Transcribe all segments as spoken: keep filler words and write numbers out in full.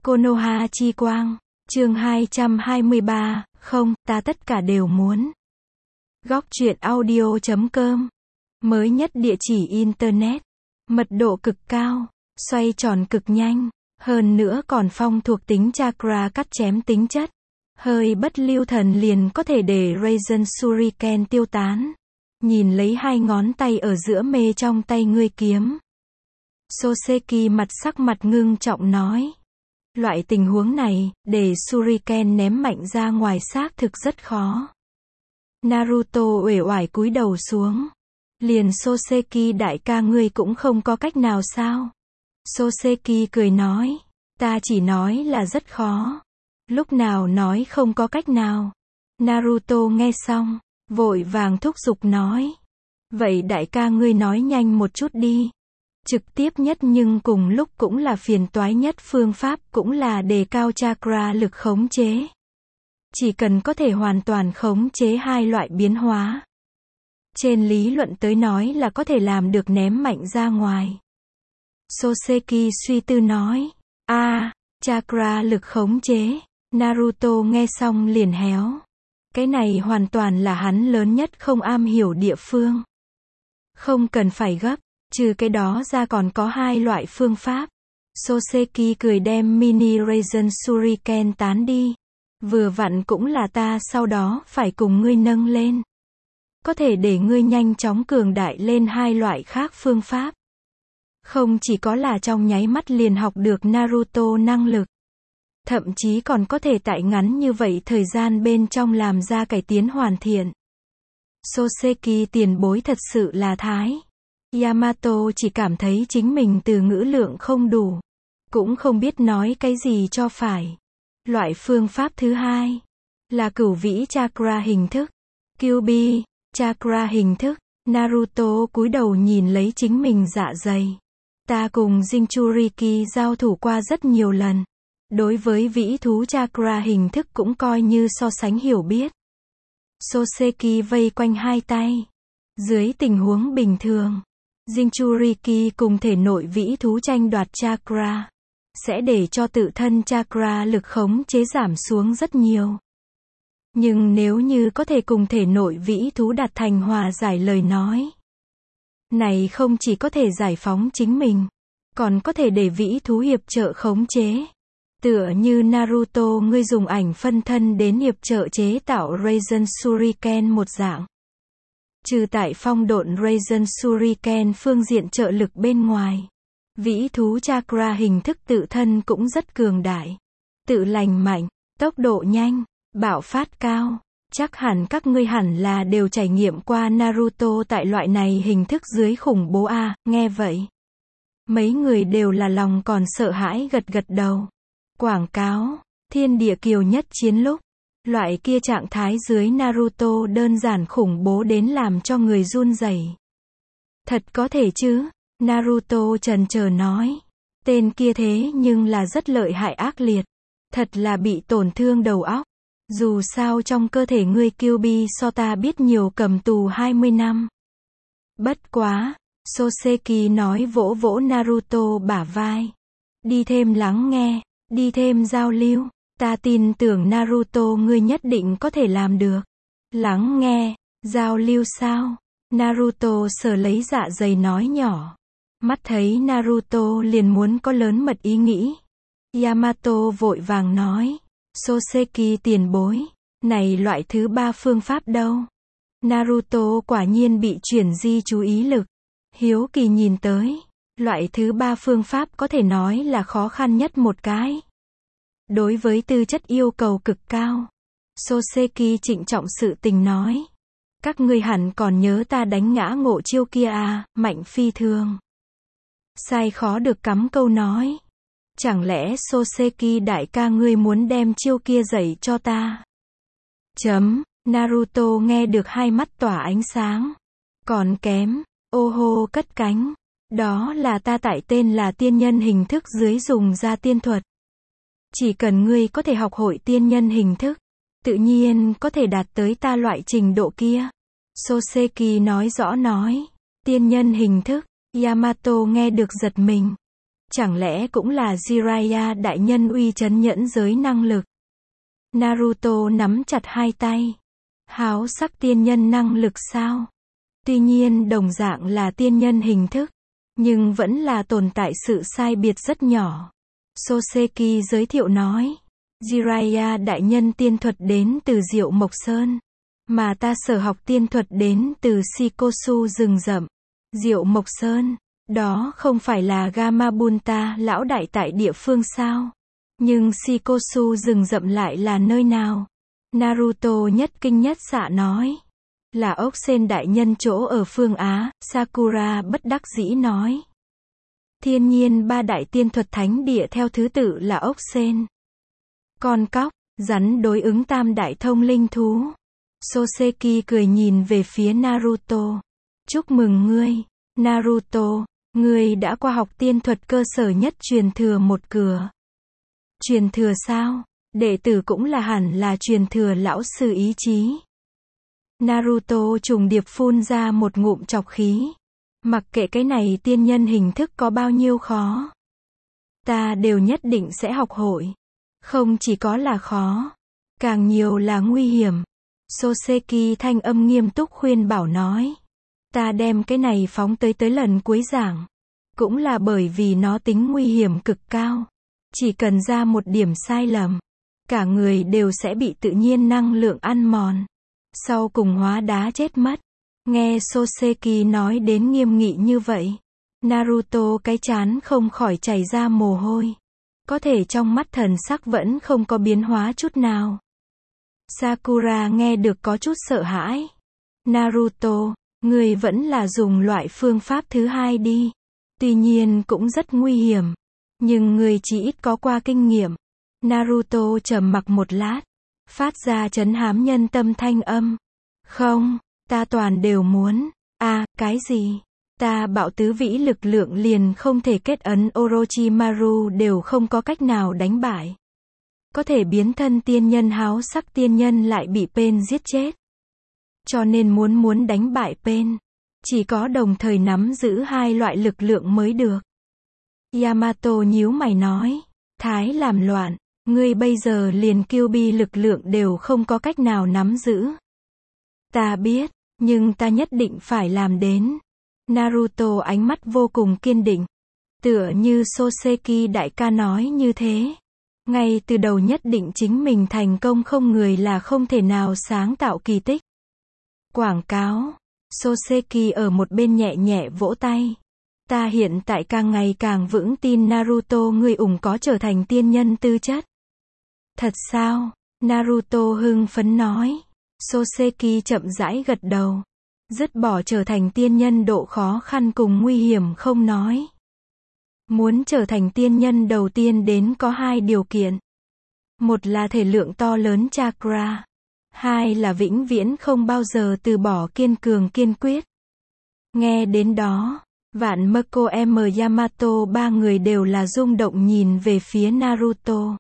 Konoha chi quang, chương hai trăm hai mươi ba, không, ta tất cả đều muốn. Góc truyện audio chấm com, mới nhất địa chỉ Internet, mật độ cực cao, xoay tròn cực nhanh, hơn nữa còn phong thuộc tính chakra cắt chém tính chất. Hơi bất lưu thần liền có thể để Raisen Shuriken tiêu tán. Nhìn lấy hai ngón tay ở giữa mê trong tay ngươi kiếm. Soseki mặt sắc mặt ngưng trọng nói. Loại tình huống này, để Shuriken ném mạnh ra ngoài xác thực rất khó. Naruto uể oải cúi đầu xuống. Liền Soseki đại ca ngươi cũng không có cách nào sao? Soseki cười nói. Ta chỉ nói là rất khó. Lúc nào nói không có cách nào. Naruto nghe xong, vội vàng thúc giục nói. Vậy đại ca ngươi nói nhanh một chút đi. Trực tiếp nhất nhưng cùng lúc cũng là phiền toái nhất phương pháp cũng là đề cao chakra lực khống chế. Chỉ cần có thể hoàn toàn khống chế hai loại biến hóa. Trên lý luận tới nói là có thể làm được ném mạnh ra ngoài. Soseki suy tư nói. a à, chakra lực khống chế. Naruto nghe xong liền héo. Cái này hoàn toàn là hắn lớn nhất không am hiểu địa phương. Không cần phải gấp, trừ cái đó ra còn có hai loại phương pháp. Soseki cười đem mini Raisen Shuriken tán đi. Vừa vặn cũng là ta sau đó phải cùng ngươi nâng lên. Có thể để ngươi nhanh chóng cường đại lên hai loại khác phương pháp. Không chỉ có là trong nháy mắt liền học được Naruto năng lực. Thậm chí còn có thể tại ngắn như vậy thời gian bên trong làm ra cải tiến hoàn thiện. Soseki tiền bối thật sự là thái. Yamato chỉ cảm thấy chính mình từ ngữ lượng không đủ. Cũng không biết nói cái gì cho phải. Loại phương pháp thứ hai là cửu vĩ chakra hình thức. Kyuubi, chakra hình thức. Naruto cúi đầu nhìn lấy chính mình dạ dày. Ta cùng Jinchuriki giao thủ qua rất nhiều lần. Đối với vĩ thú chakra hình thức cũng coi như so sánh hiểu biết. Soseki vây quanh hai tay. Dưới tình huống bình thường, Jinchuriki cùng thể nội vĩ thú tranh đoạt chakra, sẽ để cho tự thân chakra lực khống chế giảm xuống rất nhiều. Nhưng nếu như có thể cùng thể nội vĩ thú đạt thành hòa giải lời nói, này không chỉ có thể giải phóng chính mình, còn có thể để vĩ thú hiệp trợ khống chế. Tựa như Naruto ngươi dùng ảnh phân thân đến hiệp trợ chế tạo Raisen Shuriken một dạng. Trừ tại phong độn Raisen Shuriken phương diện trợ lực bên ngoài. Vĩ thú chakra hình thức tự thân cũng rất cường đại. Tự lành mạnh, tốc độ nhanh, bạo phát cao. Chắc hẳn các ngươi hẳn là đều trải nghiệm qua Naruto tại loại này hình thức dưới khủng bố a, à, nghe vậy. Mấy người đều là lòng còn sợ hãi gật gật đầu. Quảng cáo, thiên địa kiều nhất chiến lúc. Loại kia trạng thái dưới Naruto đơn giản khủng bố đến làm cho người run rẩy. Thật có thể chứ? Naruto chần chờ nói. Tên kia thế nhưng là rất lợi hại ác liệt. Thật là bị tổn thương đầu óc. Dù sao trong cơ thể ngươi Kyuubi so ta biết nhiều cầm tù hai mươi năm. Bất quá, Soseki nói vỗ vỗ Naruto bả vai. Đi thêm lắng nghe, đi thêm giao lưu. Ta tin tưởng Naruto ngươi nhất định có thể làm được. Lắng nghe, giao lưu sao? Naruto sờ lấy dạ dày nói nhỏ. Mắt thấy Naruto liền muốn có lớn mật ý nghĩ. Yamato vội vàng nói. Soseki tiền bối. Này loại thứ ba phương pháp đâu? Naruto quả nhiên bị chuyển di chú ý lực. Hiếu kỳ nhìn tới. Loại thứ ba phương pháp có thể nói là khó khăn nhất một cái. Đối với tư chất yêu cầu cực cao. Soseki trịnh trọng sự tình nói. Các ngươi hẳn còn nhớ ta đánh ngã ngộ chiêu kia à, mạnh phi thường. Sai khó được cắm câu nói. Chẳng lẽ Soseki đại ca ngươi muốn đem chiêu kia dạy cho ta? Chấm, Naruto nghe được hai mắt tỏa ánh sáng. Còn kém, ô hô cất cánh. Đó là ta tại tên là tiên nhân hình thức dưới dùng ra tiên thuật. Chỉ cần ngươi có thể học hội tiên nhân hình thức, tự nhiên có thể đạt tới ta loại trình độ kia. Soseki nói rõ nói. Tiên nhân hình thức, Yamato nghe được giật mình. Chẳng lẽ cũng là Jiraiya đại nhân uy chấn nhẫn giới năng lực? Naruto nắm chặt hai tay. Háo sắc tiên nhân năng lực sao? Tuy nhiên đồng dạng là tiên nhân hình thức, nhưng vẫn là tồn tại sự sai biệt rất nhỏ. Soseki giới thiệu nói, Jiraiya đại nhân tiên thuật đến từ Diệu Mộc Sơn, mà ta sở học tiên thuật đến từ Shikosu rừng rậm. Diệu Mộc Sơn, đó không phải là Gamabunta lão đại tại địa phương sao? Nhưng Shikosu rừng rậm lại là nơi nào? Naruto nhất kinh nhất xạ nói, là ốc sên đại nhân chỗ ở phương Á. Sakura bất đắc dĩ nói, thiên nhiên ba đại tiên thuật thánh địa theo thứ tự là ốc sên, con cóc, rắn đối ứng tam đại thông linh thú. Soseki cười nhìn về phía Naruto. Chúc mừng ngươi, Naruto, ngươi đã qua học tiên thuật cơ sở nhất truyền thừa một cửa. Truyền thừa sao? Đệ tử cũng là hẳn là truyền thừa lão sư ý chí. Naruto trùng điệp phun ra một ngụm trọc khí. Mặc kệ cái này tiên nhân hình thức có bao nhiêu khó, ta đều nhất định sẽ học hội. Không chỉ có là khó, càng nhiều là nguy hiểm. Soseki thanh âm nghiêm túc khuyên bảo nói, ta đem cái này phóng tới tới lần cuối giảng, cũng là bởi vì nó tính nguy hiểm cực cao. Chỉ cần ra một điểm sai lầm, cả người đều sẽ bị tự nhiên năng lượng ăn mòn, sau cùng hóa đá chết mất. Nghe Soseki nói đến nghiêm nghị như vậy, Naruto cái trán không khỏi chảy ra mồ hôi. Có thể trong mắt thần sắc vẫn không có biến hóa chút nào. Sakura nghe được có chút sợ hãi. Naruto, người vẫn là dùng loại phương pháp thứ hai đi. Tuy nhiên cũng rất nguy hiểm, nhưng người chỉ ít có qua kinh nghiệm. Naruto trầm mặc một lát, phát ra trấn hám nhân tâm thanh âm. Không, ta toàn đều muốn. À, cái gì? Ta bạo tứ vĩ lực lượng liền không thể kết ấn Orochimaru đều không có cách nào đánh bại. Có thể biến thân tiên nhân háo sắc tiên nhân lại bị Pain giết chết. Cho nên muốn muốn đánh bại Pain, chỉ có đồng thời nắm giữ hai loại lực lượng mới được. Yamato nhíu mày nói, Thái làm loạn, ngươi bây giờ liền Kyuubi lực lượng đều không có cách nào nắm giữ. Ta biết, nhưng ta nhất định phải làm đến. Naruto ánh mắt vô cùng kiên định. Tựa như Soseki đại ca nói như thế. Ngay từ đầu nhất định chính mình thành công, không người là không thể nào sáng tạo kỳ tích. Quảng cáo. Soseki ở một bên nhẹ nhẹ vỗ tay. Ta hiện tại càng ngày càng vững tin Naruto ngươi ủng có trở thành tiên nhân tư chất. Thật sao? Naruto hưng phấn nói. Soseki chậm rãi gật đầu. Dứt bỏ trở thành tiên nhân độ khó khăn cùng nguy hiểm không nói. Muốn trở thành tiên nhân đầu tiên đến có hai điều kiện. Một là thể lượng to lớn chakra. Hai là vĩnh viễn không bao giờ từ bỏ kiên cường kiên quyết. Nghe đến đó, Vạn Mako M Yamato ba người đều là rung động nhìn về phía Naruto.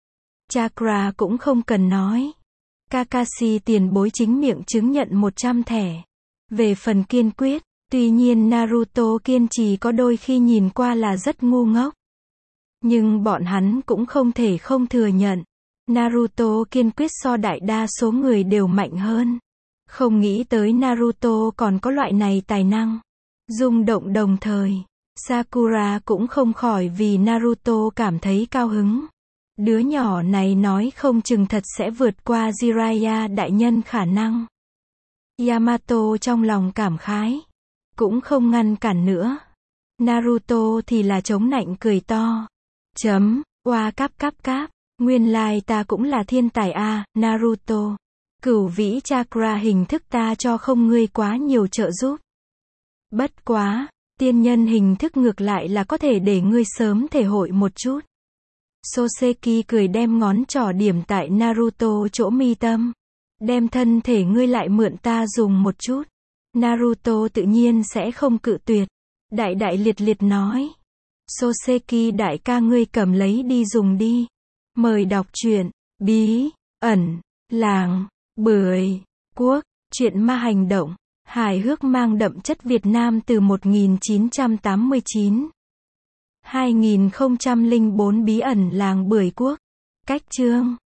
Chakra cũng không cần nói. Kakashi tiền bối chính miệng chứng nhận một trăm thẻ. Về phần kiên quyết, tuy nhiên Naruto kiên trì có đôi khi nhìn qua là rất ngu ngốc. Nhưng bọn hắn cũng không thể không thừa nhận. Naruto kiên quyết so đại đa số người đều mạnh hơn. Không nghĩ tới Naruto còn có loại này tài năng. Rung động đồng thời, Sakura cũng không khỏi vì Naruto cảm thấy cao hứng. Đứa nhỏ này nói không chừng thật sẽ vượt qua Jiraiya đại nhân khả năng. Yamato trong lòng cảm khái, cũng không ngăn cản nữa. Naruto thì là chống nạnh cười to. Chấm, oa cáp cáp cáp, nguyên lai ta cũng là thiên tài a, à, Naruto. Cửu vĩ chakra hình thức ta cho không ngươi quá nhiều trợ giúp. Bất quá, tiên nhân hình thức ngược lại là có thể để ngươi sớm thể hội một chút. Soseki cười đem ngón trỏ điểm tại Naruto chỗ mi tâm. Đem thân thể ngươi lại mượn ta dùng một chút. Naruto tự nhiên sẽ không cự tuyệt. Đại đại liệt liệt nói. Soseki đại ca ngươi cầm lấy đi dùng đi. Mời đọc truyện, bí, ẩn, làng, bưởi, quốc, truyện ma hành động, hài hước mang đậm chất Việt Nam từ một nghìn chín trăm tám mươi chín. hai nghìn không trăm lẻ bốn Bí ẩn làng Bưởi Quốc. Cách chương